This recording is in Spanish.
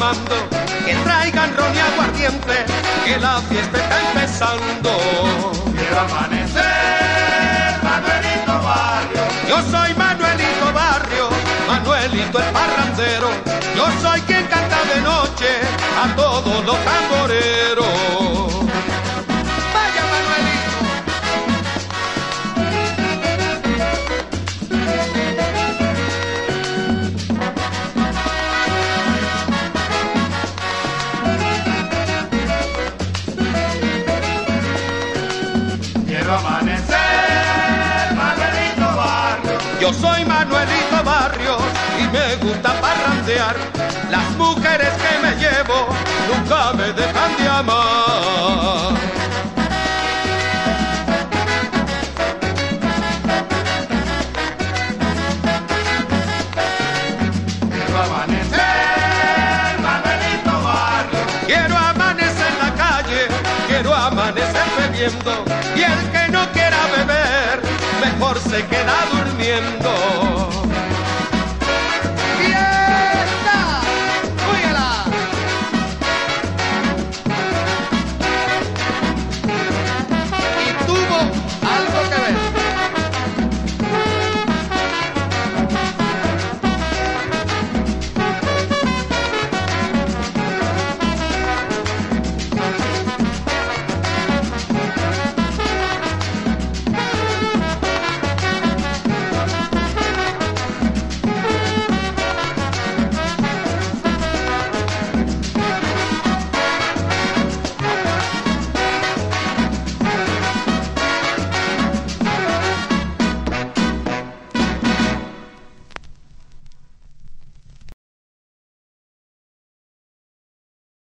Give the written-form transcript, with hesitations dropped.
tomando, que traigan ron y aguardiente, que la fiesta está empezando. Quiero amanecer, Manuelito Barrio. Yo soy Manuelito Barrio, Manuelito el parrandero. Yo soy quien canta de noche a todos los tamboreros. Vaya Manuelito. Quiero amanecer, Manuelito Barrio. Yo soy Manuelito Barrio y me gusta parrandear. Las mujeres que me llevo nunca me dejan de amar. Quiero amanecer, Manuelito Barrio. Quiero amanecer en la calle, quiero amanecer bebiendo. Y el que no quiera beber, mejor se queda durmiendo.